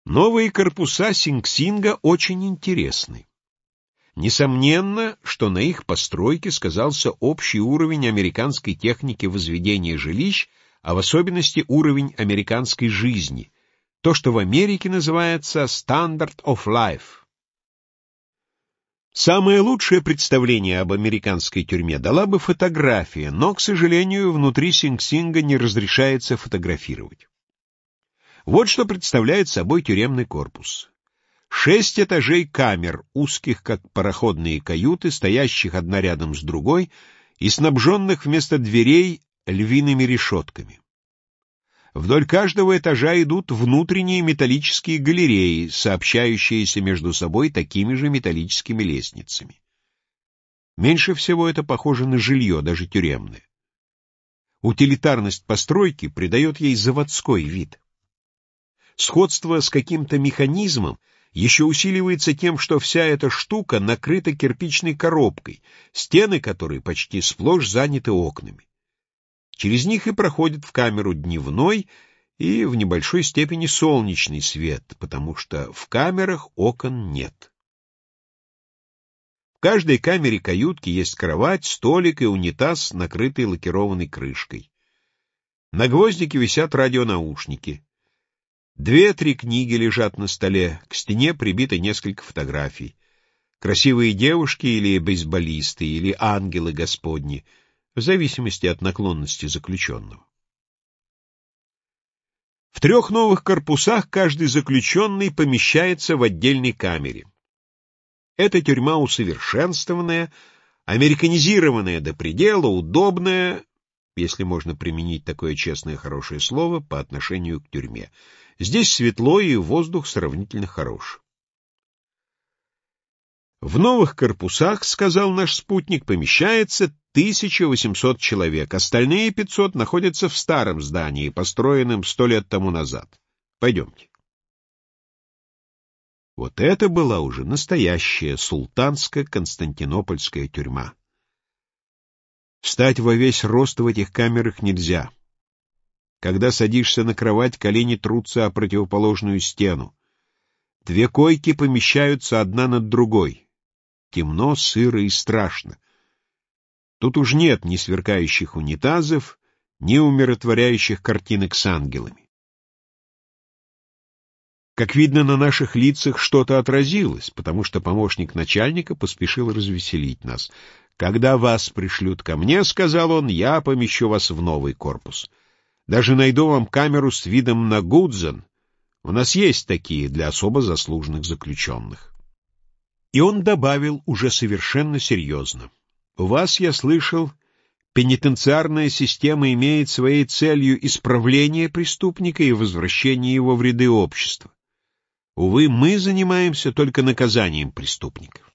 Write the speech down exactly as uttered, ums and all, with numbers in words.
Новые корпуса Синг-Синга очень интересны. Несомненно, что на их постройке сказался общий уровень американской техники возведения жилищ, а в особенности уровень американской жизни, то, что в Америке называется «standard of life». Самое лучшее представление об американской тюрьме дала бы фотография, но, к сожалению, внутри Синг-Синга не разрешается фотографировать. Вот что представляет собой тюремный корпус. Шесть этажей камер, узких как пароходные каюты, стоящих одна рядом с другой и снабженных вместо дверей львиными решетками. Вдоль каждого этажа идут внутренние металлические галереи, сообщающиеся между собой такими же металлическими лестницами. Меньше всего это похоже на жилье, даже тюремное. Утилитарность постройки придает ей заводской вид. Сходство с каким-то механизмом еще усиливается тем, что вся эта штука накрыта кирпичной коробкой, стены которой почти сплошь заняты окнами. Через них и проходит в камеру дневной и в небольшой степени солнечный свет, потому что в камерах окон нет. В каждой камере каютки есть кровать, столик и унитаз, накрытый лакированной крышкой. На гвоздике висят радионаушники. Две-три книги лежат на столе, к стене прибито несколько фотографий. Красивые девушки или бейсболисты, или ангелы Господни, в зависимости от наклонности заключенного. В трех новых корпусах каждый заключенный помещается в отдельной камере. Эта тюрьма усовершенствованная, американизированная до предела, удобная, если можно применить такое честное хорошее слово по отношению к тюрьме. Здесь светло и воздух сравнительно хорош. В новых корпусах, сказал наш спутник, помещается тысяча восемьсот человек, остальные пятьсот находятся в старом здании, построенном сто лет тому назад. Пойдемте. Вот это была уже настоящая султанско-константинопольская тюрьма. Встать во весь рост в этих камерах нельзя. Когда садишься на кровать, колени трутся о противоположную стену. Две койки помещаются одна над другой. Темно, сыро и страшно. Тут уж нет ни сверкающих унитазов, ни умиротворяющих картинок с ангелами. Как видно, на наших лицах что-то отразилось, потому что помощник начальника поспешил развеселить нас. «Когда вас пришлют ко мне, — сказал он, — я помещу вас в новый корпус. Даже найду вам камеру с видом на Гудзен. У нас есть такие для особо заслуженных заключенных». И он добавил уже совершенно серьезно: «У вас, я слышал, пенитенциарная система имеет своей целью исправление преступника и возвращение его в ряды общества. Увы, мы занимаемся только наказанием преступников».